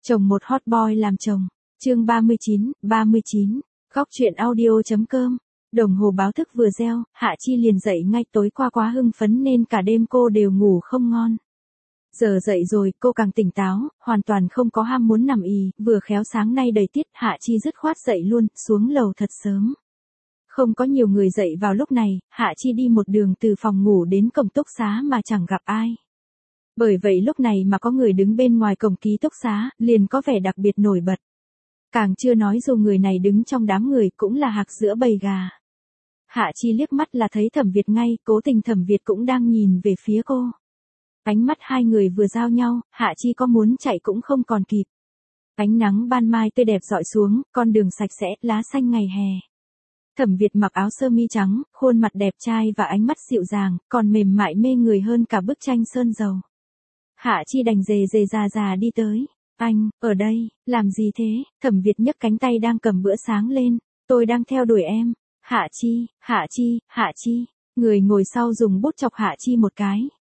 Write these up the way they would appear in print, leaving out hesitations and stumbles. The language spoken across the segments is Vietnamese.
Chồng một hot boy làm chồng. Chương 39. Góc truyện audio.com. Đồng hồ báo thức vừa reo, Hạ Chi liền dậy ngay, tối qua quá hưng phấn nên cả đêm cô đều ngủ không ngon. Giờ dậy rồi, cô càng tỉnh táo, hoàn toàn không có ham muốn nằm ì, vừa khéo sáng nay đầy tiết, Hạ Chi dứt khoát dậy luôn, xuống lầu thật sớm. Không có nhiều người dậy vào lúc này, Hạ Chi đi một đường từ phòng ngủ đến cổng túc xá mà chẳng gặp ai. Bởi vậy lúc này mà có người đứng bên ngoài cổng ký túc xá, liền có vẻ đặc biệt nổi bật. Càng chưa nói dù người này đứng trong đám người cũng là hạc giữa bầy gà. Hạ Chi liếc mắt là thấy Thẩm Việt ngay, cố tình Thẩm Việt cũng đang nhìn về phía cô. Ánh mắt hai người vừa giao nhau, Hạ Chi có muốn chạy cũng không còn kịp. Ánh nắng ban mai tươi đẹp rọi xuống, con đường sạch sẽ, lá xanh ngày hè. Thẩm Việt mặc áo sơ mi trắng, khuôn mặt đẹp trai và ánh mắt dịu dàng, còn mềm mại mê người hơn cả bức tranh sơn dầu. Hạ Chi đành dề già đi tới. Anh, ở đây, làm gì thế? Thẩm Việt nhấc cánh tay đang cầm bữa sáng lên. Tôi đang theo đuổi em. Hạ Chi. Người ngồi sau dùng bút chọc Hạ Chi một cái.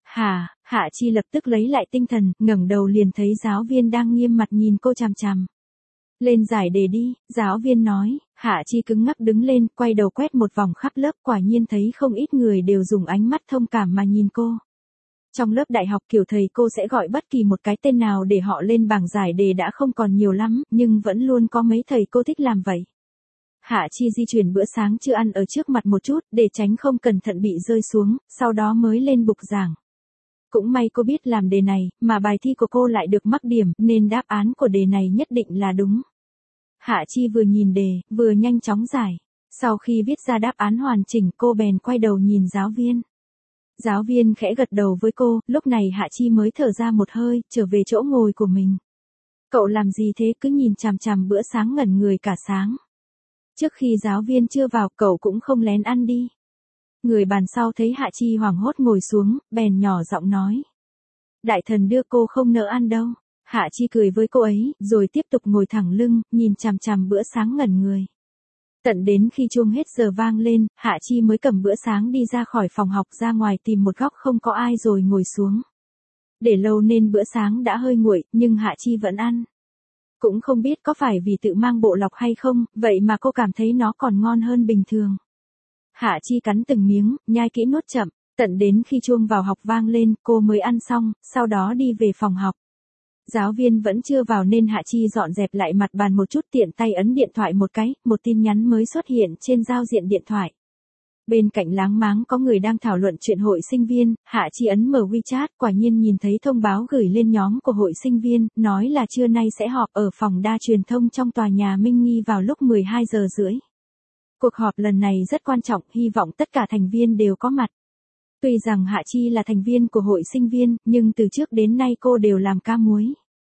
Hạ Chi lập tức lấy lại tinh thần, ngẩng đầu liền thấy giáo viên đang nghiêm mặt nhìn cô chằm chằm. Lên giải đề đi, giáo viên nói. Hạ Chi cứng ngắc đứng lên, quay đầu quét một vòng khắp lớp, quả nhiên thấy không ít người đều dùng ánh mắt thông cảm mà nhìn cô. Trong lớp đại học kiểu thầy cô sẽ gọi bất kỳ một cái tên nào để họ lên bảng giải đề đã không còn nhiều lắm, nhưng vẫn luôn có mấy thầy cô thích làm vậy. Hạ Chi di chuyển bữa sáng chưa ăn ở trước mặt một chút, để tránh không cẩn thận bị rơi xuống, sau đó mới lên bục giảng. Cũng may cô biết làm đề này, mà bài thi của cô lại được mắc điểm, nên đáp án của đề này nhất định là đúng. Hạ Chi vừa nhìn đề, vừa nhanh chóng giải. Sau khi viết ra đáp án hoàn chỉnh, cô bèn quay đầu nhìn giáo viên. Giáo viên khẽ gật đầu với cô, lúc này Hạ Chi mới thở ra một hơi, trở về chỗ ngồi của mình. Cậu làm gì thế, cứ nhìn chằm chằm bữa sáng ngẩn người cả sáng. Trước khi giáo viên chưa vào, cậu cũng không lén ăn đi. Người bàn sau thấy Hạ Chi hoảng hốt ngồi xuống, bèn nhỏ giọng nói. Đại thần đưa cô không nỡ ăn đâu. Hạ Chi cười với cô ấy, rồi tiếp tục ngồi thẳng lưng, nhìn chằm chằm bữa sáng ngẩn người. Tận đến khi chuông hết giờ vang lên, Hạ Chi mới cầm bữa sáng đi ra khỏi phòng học, ra ngoài tìm một góc không có ai rồi ngồi xuống. Để lâu nên bữa sáng đã hơi nguội, nhưng Hạ Chi vẫn ăn. Cũng không biết có phải vì tự mang bộ lọc hay không, vậy mà cô cảm thấy nó còn ngon hơn bình thường. Hạ Chi cắn từng miếng, nhai kỹ nuốt chậm, tận đến khi chuông vào học vang lên, cô mới ăn xong, sau đó đi về phòng học. Giáo viên vẫn chưa vào nên Hạ Chi dọn dẹp lại mặt bàn một chút, tiện tay ấn điện thoại một cái, một tin nhắn mới xuất hiện trên giao diện điện thoại. Bên cạnh láng máng có người đang thảo luận chuyện hội sinh viên, Hạ Chi ấn mở WeChat, quả nhiên nhìn thấy thông báo gửi lên nhóm của hội sinh viên, nói là trưa nay sẽ họp ở phòng đa truyền thông trong tòa nhà Minh Nghi vào lúc 12 giờ rưỡi. Cuộc họp lần này rất quan trọng, hy vọng tất cả thành viên đều có mặt. Tuy rằng Hạ Chi là thành viên của hội sinh viên, nhưng từ trước đến nay cô đều làm ca múi.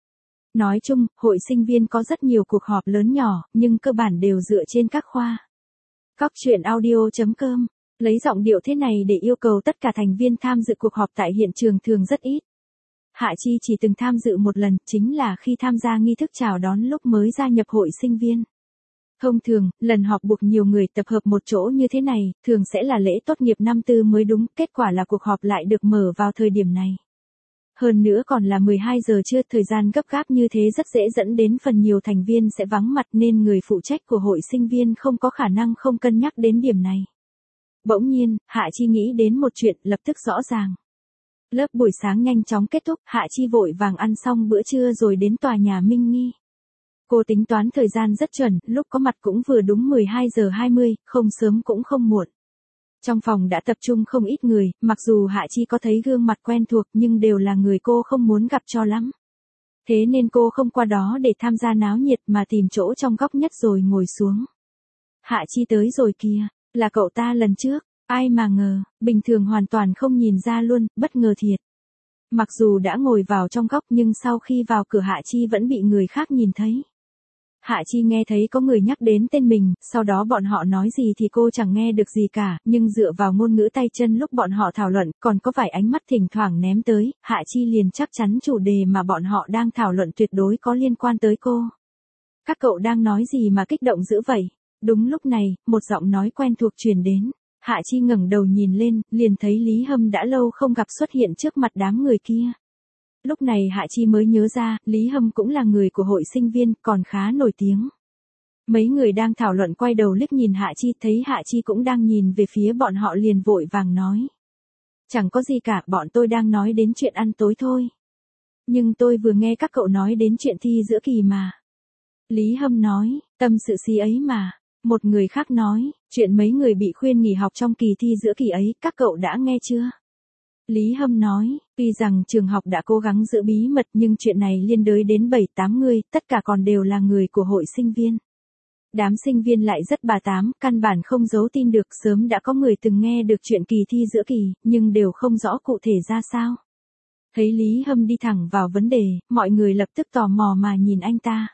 Nói chung, hội sinh viên có rất nhiều cuộc họp lớn nhỏ, nhưng cơ bản đều dựa trên các khoa. Góc truyện audio.com. Lấy giọng điệu thế này để yêu cầu tất cả thành viên tham dự cuộc họp tại hiện trường thường rất ít. Hạ Chi chỉ từng tham dự một lần, chính là khi tham gia nghi thức chào đón lúc mới gia nhập hội sinh viên. Thông thường, lần họp buộc nhiều người tập hợp một chỗ như thế này, thường sẽ là lễ tốt nghiệp năm tư mới đúng, kết quả là cuộc họp lại được mở vào thời điểm này. Hơn nữa còn là 12 giờ trưa, thời gian gấp gáp như thế rất dễ dẫn đến phần nhiều thành viên sẽ vắng mặt nên người phụ trách của hội sinh viên không có khả năng không cân nhắc đến điểm này. Bỗng nhiên, Hạ Chi nghĩ đến một chuyện, lập tức rõ ràng. Lớp buổi sáng nhanh chóng kết thúc, Hạ Chi vội vàng ăn xong bữa trưa rồi đến tòa nhà Minh Nghi. Cô tính toán thời gian rất chuẩn, lúc có mặt cũng vừa đúng 12 giờ 20, không sớm cũng không muộn. Trong phòng đã tập trung không ít người, mặc dù Hạ Chi có thấy gương mặt quen thuộc nhưng đều là người cô không muốn gặp cho lắm. Thế nên cô không qua đó để tham gia náo nhiệt mà tìm chỗ trong góc nhất rồi ngồi xuống. Hạ Chi tới rồi kìa, là cậu ta lần trước, ai mà ngờ, bình thường hoàn toàn không nhìn ra luôn, bất ngờ thiệt. Mặc dù đã ngồi vào trong góc nhưng sau khi vào cửa Hạ Chi vẫn bị người khác nhìn thấy. Hạ Chi nghe thấy có người nhắc đến tên mình, sau đó bọn họ nói gì thì cô chẳng nghe được gì cả, nhưng dựa vào ngôn ngữ tay chân lúc bọn họ thảo luận, còn có vài ánh mắt thỉnh thoảng ném tới, Hạ Chi liền chắc chắn chủ đề mà bọn họ đang thảo luận tuyệt đối có liên quan tới cô. Các cậu đang nói gì mà kích động dữ vậy? Đúng lúc này, một giọng nói quen thuộc truyền đến. Hạ Chi ngẩng đầu nhìn lên, liền thấy Lý Hâm đã lâu không gặp xuất hiện trước mặt đám người kia. Lúc này Hạ Chi mới nhớ ra, Lý Hâm cũng là người của hội sinh viên, còn khá nổi tiếng. Mấy người đang thảo luận quay đầu liếc nhìn Hạ Chi, thấy Hạ Chi cũng đang nhìn về phía bọn họ liền vội vàng nói. Chẳng có gì cả, bọn tôi đang nói đến chuyện ăn tối thôi. Nhưng tôi vừa nghe các cậu nói đến chuyện thi giữa kỳ mà. Lý Hâm nói, tâm sự gì ấy mà. Một người khác nói, chuyện mấy người bị khuyên nghỉ học trong kỳ thi giữa kỳ ấy, các cậu đã nghe chưa? Lý Hâm nói, tuy rằng trường học đã cố gắng giữ bí mật nhưng chuyện này liên đới đến 7-8 người, tất cả còn đều là người của hội sinh viên. Đám sinh viên lại rất bà tám, căn bản không giấu tin được, sớm đã có người từng nghe được chuyện kỳ thi giữa kỳ, nhưng đều không rõ cụ thể ra sao. Thấy Lý Hâm đi thẳng vào vấn đề, mọi người lập tức tò mò mà nhìn anh ta.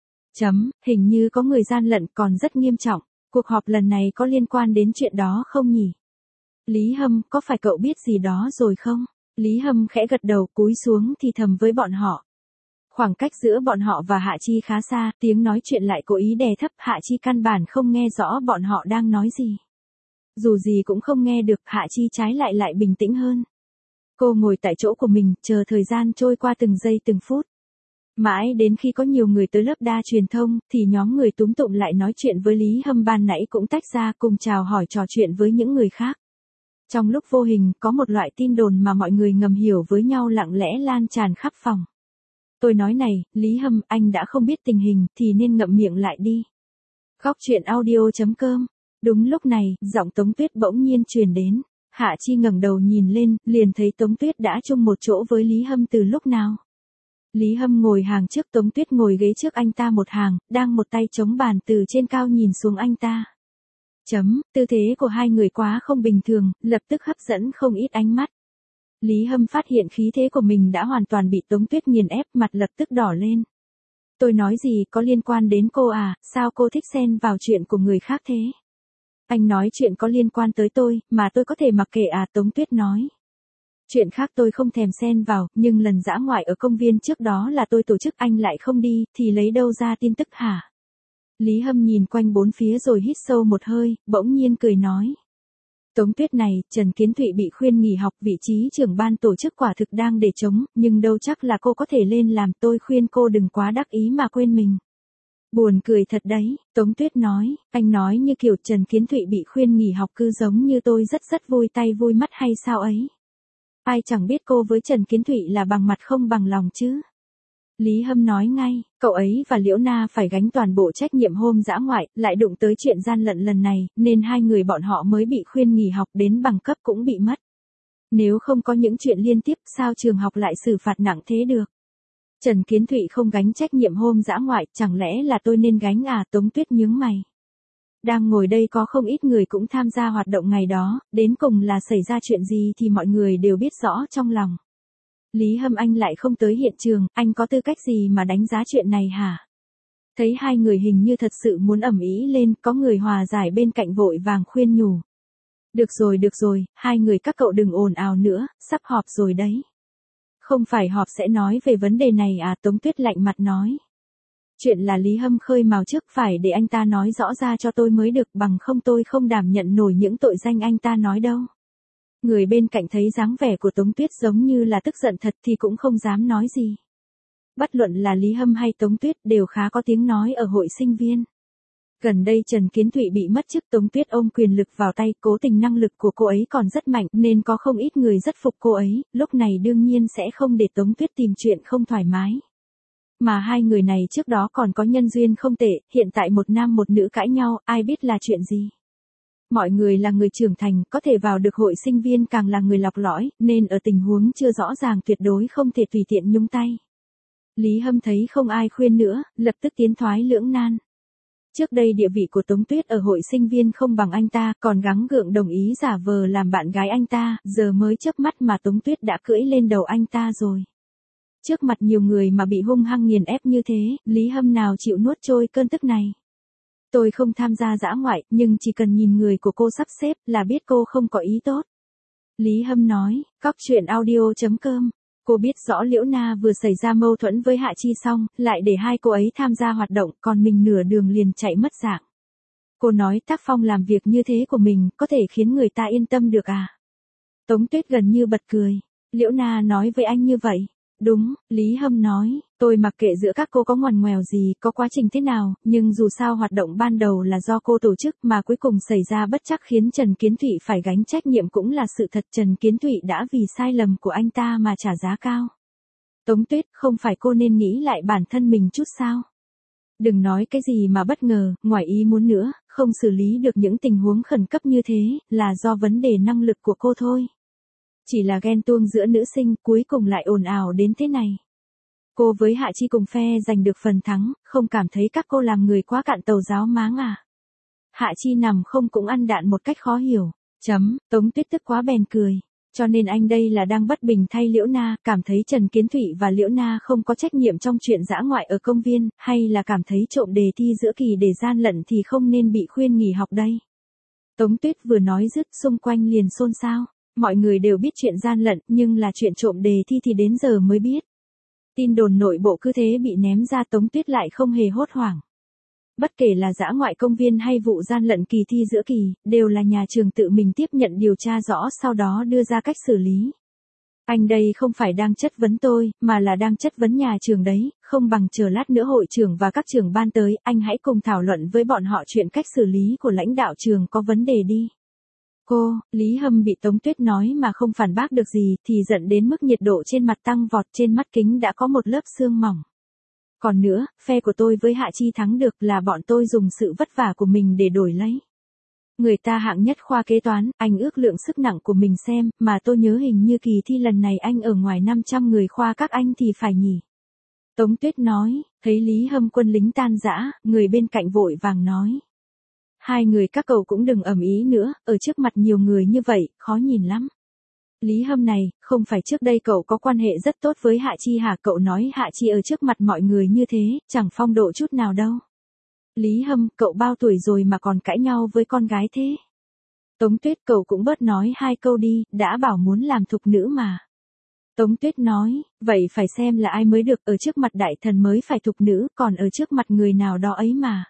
Hình như có người gian lận còn rất nghiêm trọng, cuộc họp lần này có liên quan đến chuyện đó không nhỉ? Lý Hâm, có phải cậu biết gì đó rồi không? Lý Hâm khẽ gật đầu cúi xuống thì thầm với bọn họ. Khoảng cách giữa bọn họ và Hạ Chi khá xa, tiếng nói chuyện lại cố ý đè thấp, Hạ Chi căn bản không nghe rõ bọn họ đang nói gì. Dù gì cũng không nghe được, Hạ Chi trái lại bình tĩnh hơn. Cô ngồi tại chỗ của mình, chờ thời gian trôi qua từng giây từng phút. Mãi đến khi có nhiều người tới lớp đa truyền thông, thì nhóm người túm tụm lại nói chuyện với Lý Hâm ban nãy cũng tách ra cùng chào hỏi trò chuyện với những người khác. Trong lúc vô hình, có một loại tin đồn mà mọi người ngầm hiểu với nhau lặng lẽ lan tràn khắp phòng. Tôi nói này, Lý Hâm, anh đã không biết tình hình, thì nên ngậm miệng lại đi. Góc truyện audio.com. Đúng lúc này, giọng Tống Tuyết bỗng nhiên truyền đến. Hạ Chi ngẩng đầu nhìn lên, liền thấy Tống Tuyết đã chung một chỗ với Lý Hâm từ lúc nào. Lý Hâm ngồi hàng trước, Tống Tuyết ngồi ghế trước anh ta một hàng, đang một tay chống bàn từ trên cao nhìn xuống anh ta. Tư thế của hai người quá không bình thường, lập tức hấp dẫn không ít ánh mắt. Lý Hâm phát hiện khí thế của mình đã hoàn toàn bị Tống Tuyết nghiền ép, mặt lập tức đỏ lên. Tôi nói gì, có liên quan đến cô à, sao cô thích xen vào chuyện của người khác thế? Anh nói chuyện có liên quan tới tôi, mà tôi có thể mặc kệ à, Tống Tuyết nói. Chuyện khác tôi không thèm xen vào, nhưng lần dã ngoại ở công viên trước đó là tôi tổ chức, anh lại không đi, thì lấy đâu ra tin tức hả? Lý Hâm nhìn quanh bốn phía rồi hít sâu một hơi, bỗng nhiên cười nói. Tống Tuyết này, Trần Kiến Thụy bị khuyên nghỉ học, vị trí trưởng ban tổ chức quả thực đang để trống, nhưng đâu chắc là cô có thể lên làm, tôi khuyên cô đừng quá đắc ý mà quên mình. Buồn cười thật đấy, Tống Tuyết nói, anh nói như kiểu Trần Kiến Thụy bị khuyên nghỉ học cứ giống như tôi rất vui tay vui mắt hay sao ấy. Ai chẳng biết cô với Trần Kiến Thụy là bằng mặt không bằng lòng chứ. Lý Hâm nói ngay, cậu ấy và Liễu Na phải gánh toàn bộ trách nhiệm hôm dã ngoại, lại đụng tới chuyện gian lận lần này, nên hai người bọn họ mới bị khuyên nghỉ học, đến bằng cấp cũng bị mất. Nếu không có những chuyện liên tiếp, sao trường học lại xử phạt nặng thế được? Trần Kiến Thụy không gánh trách nhiệm hôm dã ngoại, chẳng lẽ là tôi nên gánh à? Tống Tuyết nhướng mày. Đang ngồi đây có không ít người cũng tham gia hoạt động ngày đó, đến cùng là xảy ra chuyện gì thì mọi người đều biết rõ trong lòng. Lý Hâm, anh lại không tới hiện trường, anh có tư cách gì mà đánh giá chuyện này hả? Thấy hai người hình như thật sự muốn ầm ĩ lên, có người hòa giải bên cạnh vội vàng khuyên nhủ. Được rồi, hai người các cậu đừng ồn ào nữa, sắp họp rồi đấy. Không phải họp sẽ nói về vấn đề này à? Tống Tuyết lạnh mặt nói. Chuyện là Lý Hâm khơi mào trước, phải để anh ta nói rõ ra cho tôi mới được, bằng không tôi không đảm nhận nổi những tội danh anh ta nói đâu. Người bên cạnh thấy dáng vẻ của Tống Tuyết giống như là tức giận thật thì cũng không dám nói gì. Bất luận là Lý Hâm hay Tống Tuyết đều khá có tiếng nói ở hội sinh viên. Gần đây Trần Kiến Thụy bị mất chức, Tống Tuyết ôm quyền lực vào tay, cố tình năng lực của cô ấy còn rất mạnh nên có không ít người rất phục cô ấy, lúc này đương nhiên sẽ không để Tống Tuyết tìm chuyện không thoải mái. Mà hai người này trước đó còn có nhân duyên không tệ, hiện tại một nam một nữ cãi nhau, ai biết là chuyện gì. Mọi người là người trưởng thành, có thể vào được hội sinh viên càng là người lọc lõi, nên ở tình huống chưa rõ ràng tuyệt đối không thể tùy tiện nhúng tay. Lý Hâm thấy không ai khuyên nữa, lập tức tiến thoái lưỡng nan. Trước đây địa vị của Tống Tuyết ở hội sinh viên không bằng anh ta, còn gắng gượng đồng ý giả vờ làm bạn gái anh ta, giờ mới chớp mắt mà Tống Tuyết đã cưỡi lên đầu anh ta rồi. Trước mặt nhiều người mà bị hung hăng nghiền ép như thế, Lý Hâm nào chịu nuốt trôi cơn tức này. Tôi không tham gia dã ngoại, nhưng chỉ cần nhìn người của cô sắp xếp là biết cô không có ý tốt. Lý Hâm nói, góc truyện audio.com. Cô biết rõ Liễu Na vừa xảy ra mâu thuẫn với Hạ Chi xong, lại để hai cô ấy tham gia hoạt động, còn mình nửa đường liền chạy mất dạng. Cô nói tác phong làm việc như thế của mình, có thể khiến người ta yên tâm được à? Tống Tuyết gần như bật cười. Liễu Na nói với anh như vậy. Đúng, Lý Hâm nói, tôi mặc kệ giữa các cô có ngoằn ngoèo gì, có quá trình thế nào, nhưng dù sao hoạt động ban đầu là do cô tổ chức mà cuối cùng xảy ra bất trắc khiến Trần Kiến Thụy phải gánh trách nhiệm cũng là sự thật. Trần Kiến Thụy đã vì sai lầm của anh ta mà trả giá cao. Tống Tuyết, không phải cô nên nghĩ lại bản thân mình chút sao? Đừng nói cái gì mà bất ngờ, ngoài ý muốn nữa, không xử lý được những tình huống khẩn cấp như thế, là do vấn đề năng lực của cô thôi. Chỉ là ghen tuông giữa nữ sinh, cuối cùng lại ồn ào đến thế này. Cô với Hạ Chi cùng phe giành được phần thắng, không cảm thấy các cô làm người quá cạn tàu giáo máng à? Hạ Chi nằm không cũng ăn đạn một cách khó hiểu. Tống Tuyết tức quá bèn cười. Cho nên anh đây là đang bất bình thay Liễu Na, cảm thấy Trần Kiến Thụy và Liễu Na không có trách nhiệm trong chuyện dã ngoại ở công viên, hay là cảm thấy trộm đề thi giữa kỳ để gian lận thì không nên bị khuyên nghỉ học đây? Tống Tuyết vừa nói dứt, xung quanh liền xôn xao. Mọi người đều biết chuyện gian lận, nhưng là chuyện trộm đề thi thì đến giờ mới biết. Tin đồn nội bộ cứ thế bị ném ra, Tống Tuyết lại không hề hốt hoảng. Bất kể là dã ngoại công viên hay vụ gian lận kỳ thi giữa kỳ, đều là nhà trường tự mình tiếp nhận điều tra rõ sau đó đưa ra cách xử lý. Anh đây không phải đang chất vấn tôi, mà là đang chất vấn nhà trường đấy, không bằng chờ lát nữa hội trưởng và các trưởng ban tới, anh hãy cùng thảo luận với bọn họ chuyện cách xử lý của lãnh đạo trường có vấn đề đi. Cô, Lý Hâm bị Tống Tuyết nói mà không phản bác được gì thì giận đến mức nhiệt độ trên mặt tăng vọt, trên mắt kính đã có một lớp sương mỏng. Còn nữa, phe của tôi với Hạ Chi thắng được là bọn tôi dùng sự vất vả của mình để đổi lấy. Người ta hạng nhất khoa kế toán, anh ước lượng sức nặng của mình xem, mà tôi nhớ hình như kỳ thi lần này anh ở ngoài 500 người khoa các anh thì phải nhỉ. Tống Tuyết nói, thấy Lý Hâm quân lính tan rã, người bên cạnh vội vàng nói. Hai người các cậu cũng đừng ầm ĩ nữa, ở trước mặt nhiều người như vậy, khó nhìn lắm. Lý Hâm này, không phải trước đây cậu có quan hệ rất tốt với Hạ Chi hả? Cậu nói Hạ Chi ở trước mặt mọi người như thế, chẳng phong độ chút nào đâu. Lý Hâm, cậu bao tuổi rồi mà còn cãi nhau với con gái thế? Tống Tuyết, cậu cũng bớt nói hai câu đi, đã bảo muốn làm thục nữ mà. Tống Tuyết nói, vậy phải xem là ai mới được, ở trước mặt đại thần mới phải thục nữ, còn ở trước mặt người nào đó ấy mà.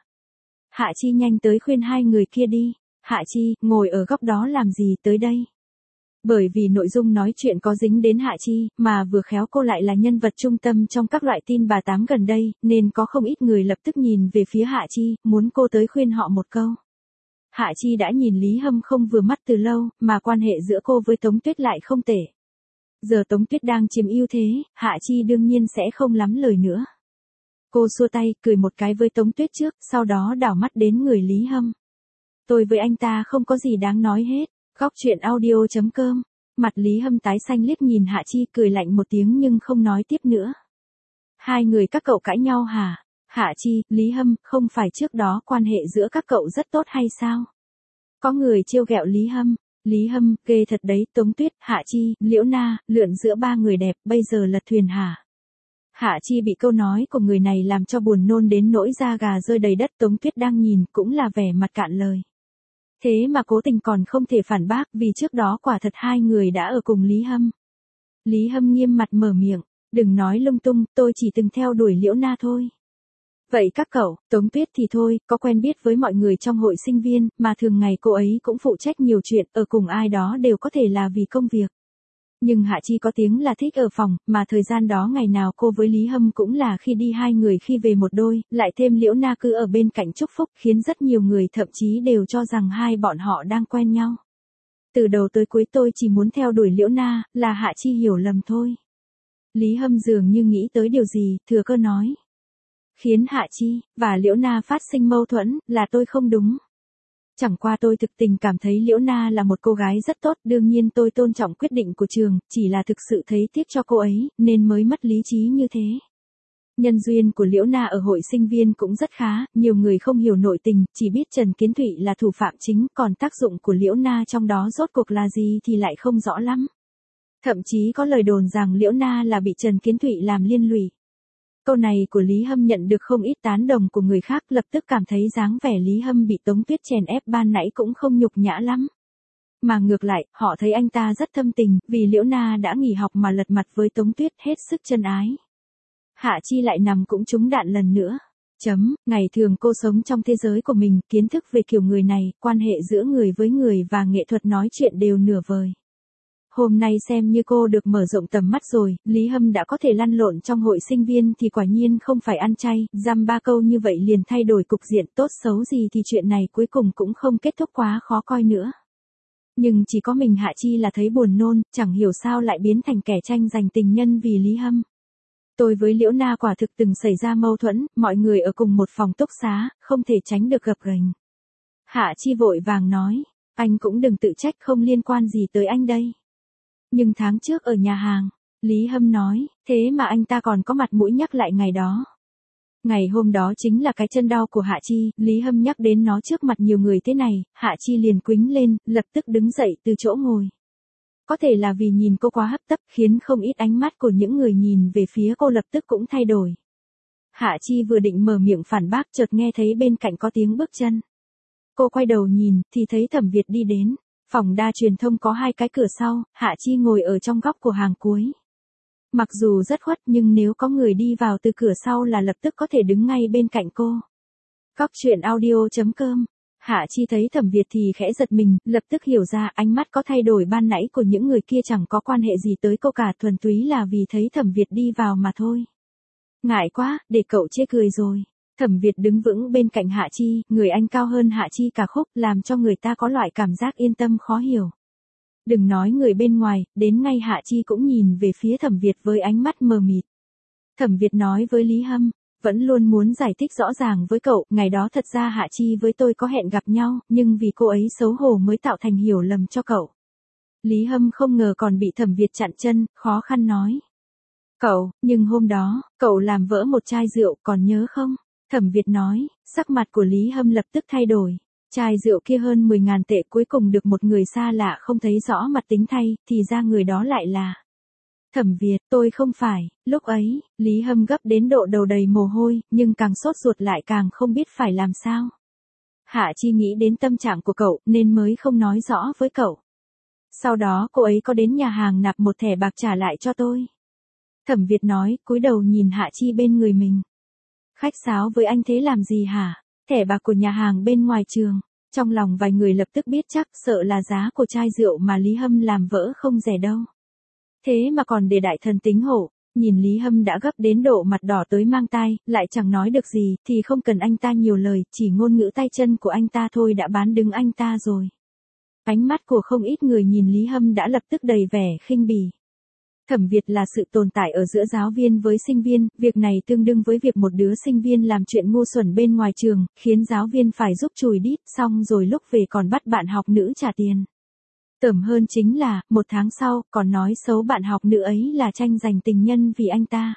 Hạ Chi nhanh tới khuyên hai người kia đi. Hạ Chi, ngồi ở góc đó làm gì, tới đây. Bởi vì nội dung nói chuyện có dính đến Hạ Chi, mà vừa khéo cô lại là nhân vật trung tâm trong các loại tin bà tám gần đây, nên có không ít người lập tức nhìn về phía Hạ Chi, muốn cô tới khuyên họ một câu. Hạ Chi đã nhìn Lý Hâm không vừa mắt từ lâu, mà quan hệ giữa cô với Tống Tuyết lại không tệ. Giờ Tống Tuyết đang chiếm ưu thế, Hạ Chi đương nhiên sẽ không lắm lời nữa. Cô xua tay, cười một cái với Tống Tuyết trước, sau đó đảo mắt đến người Lý Hâm. Tôi với anh ta không có gì đáng nói hết. Góc truyện audio.com. Mặt Lý Hâm tái xanh liếc nhìn Hạ Chi, cười lạnh một tiếng nhưng không nói tiếp nữa. Hai người các cậu cãi nhau hả? Hạ Chi, Lý Hâm, không phải trước đó quan hệ giữa các cậu rất tốt hay sao? Có người trêu ghẹo Lý Hâm. Lý Hâm, ghê thật đấy. Tống Tuyết, Hạ Chi, Liễu Na, lượn giữa ba người đẹp, bây giờ lật thuyền hả? Hạ Chi bị câu nói của người này làm cho buồn nôn đến nỗi da gà rơi đầy đất. Tống Tuyết đang nhìn, cũng là vẻ mặt cạn lời. Thế mà cố tình còn không thể phản bác, vì trước đó quả thật hai người đã ở cùng Lý Hâm. Lý Hâm nghiêm mặt mở miệng, đừng nói lung tung, tôi chỉ từng theo đuổi Liễu Na thôi. Vậy các cậu, Tống Tuyết thì thôi, có quen biết với mọi người trong hội sinh viên, mà thường ngày cô ấy cũng phụ trách nhiều chuyện, ở cùng ai đó đều có thể là vì công việc. Nhưng Hạ Chi có tiếng là thích ở phòng, mà thời gian đó ngày nào cô với Lý Hâm cũng là khi đi hai người khi về một đôi, lại thêm Liễu Na cứ ở bên cạnh chúc phúc, khiến rất nhiều người thậm chí đều cho rằng hai bọn họ đang quen nhau. Từ đầu tới cuối tôi chỉ muốn theo đuổi Liễu Na, là Hạ Chi hiểu lầm thôi. Lý Hâm dường như nghĩ tới điều gì, thừa cơ nói. Khiến Hạ Chi và Liễu Na phát sinh mâu thuẫn, là tôi không đúng. Chẳng qua tôi thực tình cảm thấy Liễu Na là một cô gái rất tốt, đương nhiên tôi tôn trọng quyết định của trường, chỉ là thực sự thấy tiếc cho cô ấy, nên mới mất lý trí như thế. Nhân duyên của Liễu Na ở hội sinh viên cũng rất khá, nhiều người không hiểu nội tình, chỉ biết Trần Kiến Thụy là thủ phạm chính, còn tác dụng của Liễu Na trong đó rốt cuộc là gì thì lại không rõ lắm. Thậm chí có lời đồn rằng Liễu Na là bị Trần Kiến Thụy làm liên lụy. Câu này của Lý Hâm nhận được không ít tán đồng của người khác, lập tức cảm thấy dáng vẻ Lý Hâm bị Tống Tuyết chèn ép ban nãy cũng không nhục nhã lắm. Mà ngược lại, họ thấy anh ta rất thâm tình, vì Liễu Na đã nghỉ học mà lật mặt với Tống Tuyết, hết sức chân ái. Hạ Chi lại nằm cũng trúng đạn lần nữa. Ngày thường cô sống trong thế giới của mình, kiến thức về kiểu người này, quan hệ giữa người với người và nghệ thuật nói chuyện đều nửa vời. Hôm nay xem như cô được mở rộng tầm mắt rồi, Lý Hâm đã có thể lăn lộn trong hội sinh viên thì quả nhiên không phải ăn chay, dăm ba câu như vậy liền thay đổi cục diện, tốt xấu gì thì chuyện này cuối cùng cũng không kết thúc quá khó coi nữa. Nhưng chỉ có mình Hạ Chi là thấy buồn nôn, chẳng hiểu sao lại biến thành kẻ tranh giành tình nhân vì Lý Hâm. Tôi với Liễu Na quả thực từng xảy ra mâu thuẫn, mọi người ở cùng một phòng túc xá, không thể tránh được gập ghềnh. Hạ Chi vội vàng nói, anh cũng đừng tự trách, không liên quan gì tới anh đây. Nhưng tháng trước ở nhà hàng, Lý Hâm nói, thế mà anh ta còn có mặt mũi nhắc lại ngày đó. Ngày hôm đó chính là cái chân đau của Hạ Chi, Lý Hâm nhắc đến nó trước mặt nhiều người thế này, Hạ Chi liền quĩnh lên, lập tức đứng dậy từ chỗ ngồi. Có thể là vì nhìn cô quá hấp tấp khiến không ít ánh mắt của những người nhìn về phía cô lập tức cũng thay đổi. Hạ Chi vừa định mở miệng phản bác chợt nghe thấy bên cạnh có tiếng bước chân. Cô quay đầu nhìn thì thấy Thẩm Việt đi đến. Phòng đa truyền thông có 2 cái cửa sau, Hạ Chi ngồi ở trong góc của hàng cuối. Mặc dù rất khuất nhưng nếu có người đi vào từ cửa sau là lập tức có thể đứng ngay bên cạnh cô. Góc truyện audio.com. Hạ Chi thấy Thẩm Việt thì khẽ giật mình, lập tức hiểu ra ánh mắt có thay đổi ban nãy của những người kia chẳng có quan hệ gì tới cô cả, thuần túy là vì thấy Thẩm Việt đi vào mà thôi. Ngại quá, để cậu chê cười rồi. Thẩm Việt đứng vững bên cạnh Hạ Chi, người anh cao hơn Hạ Chi cả khúc, làm cho người ta có loại cảm giác yên tâm khó hiểu. Đừng nói người bên ngoài, đến ngay Hạ Chi cũng nhìn về phía Thẩm Việt với ánh mắt mờ mịt. Thẩm Việt nói với Lý Hâm, vẫn luôn muốn giải thích rõ ràng với cậu, ngày đó thật ra Hạ Chi với tôi có hẹn gặp nhau, nhưng vì cô ấy xấu hổ mới tạo thành hiểu lầm cho cậu. Lý Hâm không ngờ còn bị Thẩm Việt chặn chân, khó khăn nói. Cậu, nhưng hôm đó, cậu làm vỡ một chai rượu, còn nhớ không? Thẩm Việt nói, sắc mặt của Lý Hâm lập tức thay đổi. Chai rượu kia hơn 10.000 tệ cuối cùng được một người xa lạ không thấy rõ mặt tính thay, thì ra người đó lại là... Thẩm Việt, tôi không phải, lúc ấy, Lý Hâm gấp đến độ đầu đầy mồ hôi, nhưng càng sốt ruột lại càng không biết phải làm sao. Hạ Chi nghĩ đến tâm trạng của cậu, nên mới không nói rõ với cậu. Sau đó cô ấy có đến nhà hàng nạp một thẻ bạc trả lại cho tôi. Thẩm Việt nói, cúi đầu nhìn Hạ Chi bên người mình. Khách sáo với anh thế làm gì hả? Thẻ bạc của nhà hàng bên ngoài trường. Trong lòng vài người lập tức biết chắc, sợ là giá của chai rượu mà Lý Hâm làm vỡ không rẻ đâu. Thế mà còn để đại thần tính hộ, nhìn Lý Hâm đã gấp đến độ mặt đỏ tới mang tai, lại chẳng nói được gì, thì không cần anh ta nhiều lời, chỉ ngôn ngữ tay chân của anh ta thôi đã bán đứng anh ta rồi. Ánh mắt của không ít người nhìn Lý Hâm đã lập tức đầy vẻ khinh bỉ. Thẩm Việt là sự tồn tại ở giữa giáo viên với sinh viên, việc này tương đương với việc một đứa sinh viên làm chuyện ngu xuẩn bên ngoài trường, khiến giáo viên phải giúp chùi đít, xong rồi lúc về còn bắt bạn học nữ trả tiền. Tởm hơn chính là, 1 tháng sau, còn nói xấu bạn học nữ ấy là tranh giành tình nhân vì anh ta.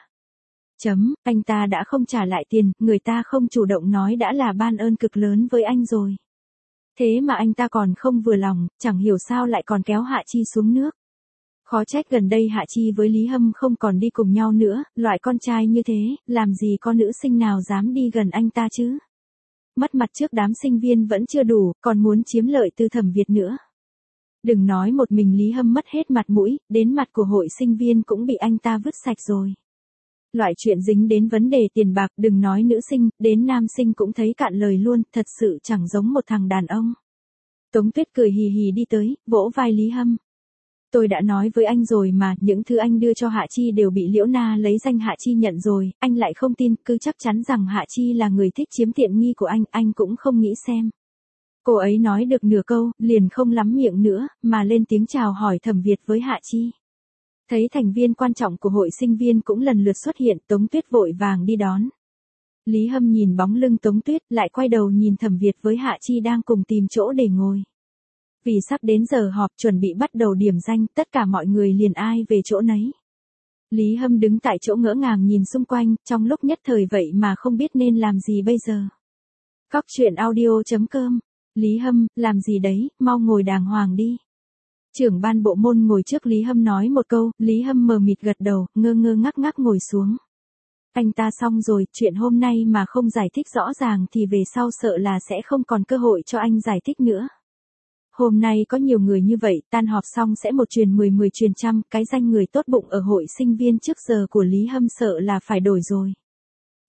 Anh ta đã không trả lại tiền, người ta không chủ động nói đã là ban ơn cực lớn với anh rồi. Thế mà anh ta còn không vừa lòng, chẳng hiểu sao lại còn kéo Hạ Chi xuống nước. Khó trách gần đây Hạ Chi với Lý Hâm không còn đi cùng nhau nữa, loại con trai như thế, làm gì có nữ sinh nào dám đi gần anh ta chứ. Mất mặt trước đám sinh viên vẫn chưa đủ, còn muốn chiếm lợi từ Thẩm Việt nữa. Đừng nói một mình Lý Hâm mất hết mặt mũi, đến mặt của hội sinh viên cũng bị anh ta vứt sạch rồi. Loại chuyện dính đến vấn đề tiền bạc, đừng nói nữ sinh, đến nam sinh cũng thấy cạn lời luôn, thật sự chẳng giống một thằng đàn ông. Tống Tuyết cười hì hì đi tới, vỗ vai Lý Hâm. Tôi đã nói với anh rồi mà, những thứ anh đưa cho Hạ Chi đều bị Liễu Na lấy danh Hạ Chi nhận rồi, anh lại không tin, cứ chắc chắn rằng Hạ Chi là người thích chiếm tiện nghi của anh cũng không nghĩ xem. Cô ấy nói được nửa câu, liền không lắm miệng nữa, mà lên tiếng chào hỏi Thẩm Việt với Hạ Chi. Thấy thành viên quan trọng của hội sinh viên cũng lần lượt xuất hiện, Tống Tuyết vội vàng đi đón. Lý Hâm nhìn bóng lưng Tống Tuyết, lại quay đầu nhìn Thẩm Việt với Hạ Chi đang cùng tìm chỗ để ngồi. Vì sắp đến giờ họp chuẩn bị bắt đầu điểm danh, tất cả mọi người liền ai về chỗ nấy. Lý Hâm đứng tại chỗ ngỡ ngàng nhìn xung quanh, trong lúc nhất thời vậy mà không biết nên làm gì bây giờ. Góc truyện audio.com. Lý Hâm, làm gì đấy, mau ngồi đàng hoàng đi. Trưởng ban bộ môn ngồi trước Lý Hâm nói một câu, Lý Hâm mờ mịt gật đầu, ngơ ngơ ngác ngác ngồi xuống. Anh ta xong rồi, chuyện hôm nay mà không giải thích rõ ràng thì về sau sợ là sẽ không còn cơ hội cho anh giải thích nữa. Hôm nay có nhiều người như vậy, tan họp xong sẽ một truyền 10 10 truyền trăm, cái danh người tốt bụng ở hội sinh viên trước giờ của Lý Hâm sợ là phải đổi rồi.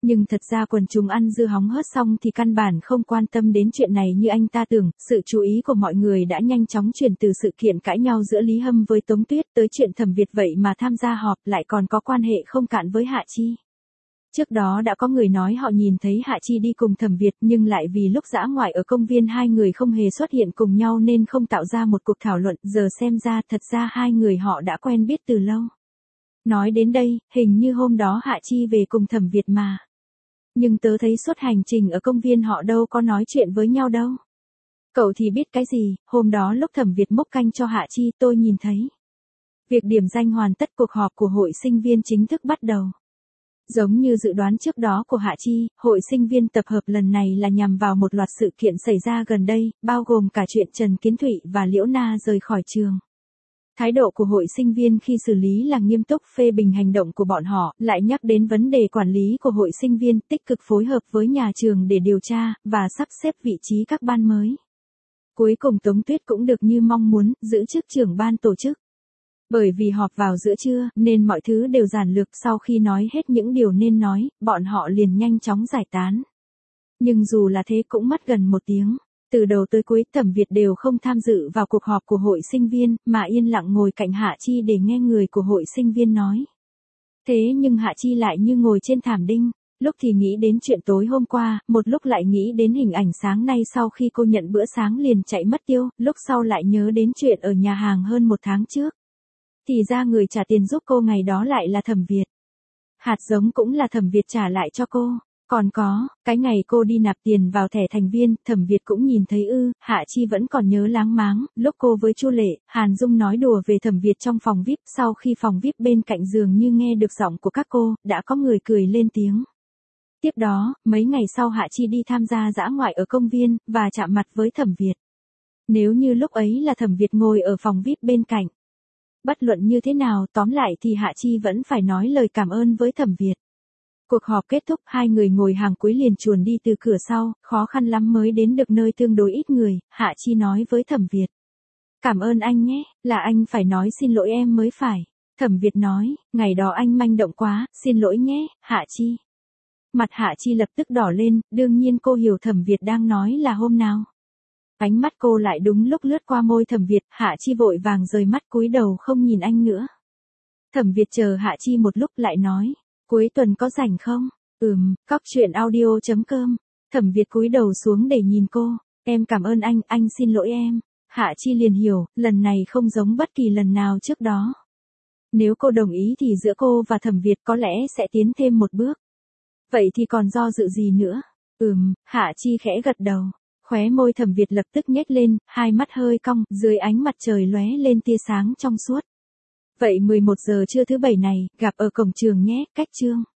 Nhưng thật ra quần chúng ăn dưa hóng hớt xong thì căn bản không quan tâm đến chuyện này như anh ta tưởng, sự chú ý của mọi người đã nhanh chóng chuyển từ sự kiện cãi nhau giữa Lý Hâm với Tống Tuyết tới chuyện Thẩm Việt vậy mà tham gia họp lại còn có quan hệ không cạn với Hạ Chi. Trước đó đã có người nói họ nhìn thấy Hạ Chi đi cùng Thẩm Việt nhưng lại vì lúc dã ngoại ở công viên hai người không hề xuất hiện cùng nhau nên không tạo ra một cuộc thảo luận, giờ xem ra thật ra hai người họ đã quen biết từ lâu. Nói đến đây, hình như hôm đó Hạ Chi về cùng Thẩm Việt mà. Nhưng tớ thấy suốt hành trình ở công viên họ đâu có nói chuyện với nhau đâu. Cậu thì biết cái gì, hôm đó lúc Thẩm Việt múc canh cho Hạ Chi tôi nhìn thấy. Việc điểm danh hoàn tất, cuộc họp của hội sinh viên chính thức bắt đầu. Giống như dự đoán trước đó của Hạ Chi, hội sinh viên tập hợp lần này là nhằm vào một loạt sự kiện xảy ra gần đây, bao gồm cả chuyện Trần Kiến Thụy và Liễu Na rời khỏi trường. Thái độ của hội sinh viên khi xử lý là nghiêm túc phê bình hành động của bọn họ, lại nhắc đến vấn đề quản lý của hội sinh viên, tích cực phối hợp với nhà trường để điều tra, và sắp xếp vị trí các ban mới. Cuối cùng Tống Tuyết cũng được như mong muốn, giữ chức trưởng ban tổ chức. Bởi vì họp vào giữa trưa, nên mọi thứ đều giản lược, sau khi nói hết những điều nên nói, bọn họ liền nhanh chóng giải tán. Nhưng dù là thế cũng mất gần 1 tiếng. Từ đầu tới cuối Thẩm Việt đều không tham dự vào cuộc họp của hội sinh viên, mà yên lặng ngồi cạnh Hạ Chi để nghe người của hội sinh viên nói. Thế nhưng Hạ Chi lại như ngồi trên thảm đinh, lúc thì nghĩ đến chuyện tối hôm qua, một lúc lại nghĩ đến hình ảnh sáng nay sau khi cô nhận bữa sáng liền chạy mất tiêu, lúc sau lại nhớ đến chuyện ở nhà hàng hơn 1 tháng trước. Thì ra người trả tiền giúp cô ngày đó lại là Thẩm Việt. Hạt giống cũng là Thẩm Việt trả lại cho cô. Còn có, cái ngày cô đi nạp tiền vào thẻ thành viên, Thẩm Việt cũng nhìn thấy ư, Hạ Chi vẫn còn nhớ láng máng, lúc cô với Chu Lệ, Hàn Dung nói đùa về Thẩm Việt trong phòng VIP, sau khi phòng VIP bên cạnh giường như nghe được giọng của các cô, đã có người cười lên tiếng. Tiếp đó, mấy ngày sau Hạ Chi đi tham gia dã ngoại ở công viên, và chạm mặt với Thẩm Việt. Nếu như lúc ấy là Thẩm Việt ngồi ở phòng VIP bên cạnh. Bất luận như thế nào, tóm lại thì Hạ Chi vẫn phải nói lời cảm ơn với Thẩm Việt. Cuộc họp kết thúc, hai người ngồi hàng cuối liền chuồn đi từ cửa sau, khó khăn lắm mới đến được nơi tương đối ít người, Hạ Chi nói với Thẩm Việt. Cảm ơn anh nhé, là anh phải nói xin lỗi em mới phải. Thẩm Việt nói, ngày đó anh manh động quá, xin lỗi nhé, Hạ Chi. Mặt Hạ Chi lập tức đỏ lên, đương nhiên cô hiểu Thẩm Việt đang nói là hôm nào. Ánh mắt cô lại đúng lúc lướt qua môi Thẩm Việt, Hạ Chi vội vàng rời mắt cúi đầu không nhìn anh nữa. Thẩm Việt chờ Hạ Chi một lúc lại nói. Cuối tuần có rảnh không? Cóc truyện audio.com. Thẩm Việt cúi đầu xuống để nhìn cô. Em cảm ơn anh xin lỗi em. Hạ Chi liền hiểu, lần này không giống bất kỳ lần nào trước đó. Nếu cô đồng ý thì giữa cô và Thẩm Việt có lẽ sẽ tiến thêm một bước. Vậy thì còn do dự gì nữa? Hạ Chi khẽ gật đầu. Khóe môi Thẩm Việt lập tức nhếch lên, hai mắt hơi cong, dưới ánh mặt trời lóe lên tia sáng trong suốt. Vậy 11 giờ trưa thứ Bảy này, gặp ở cổng trường nhé, cách chương.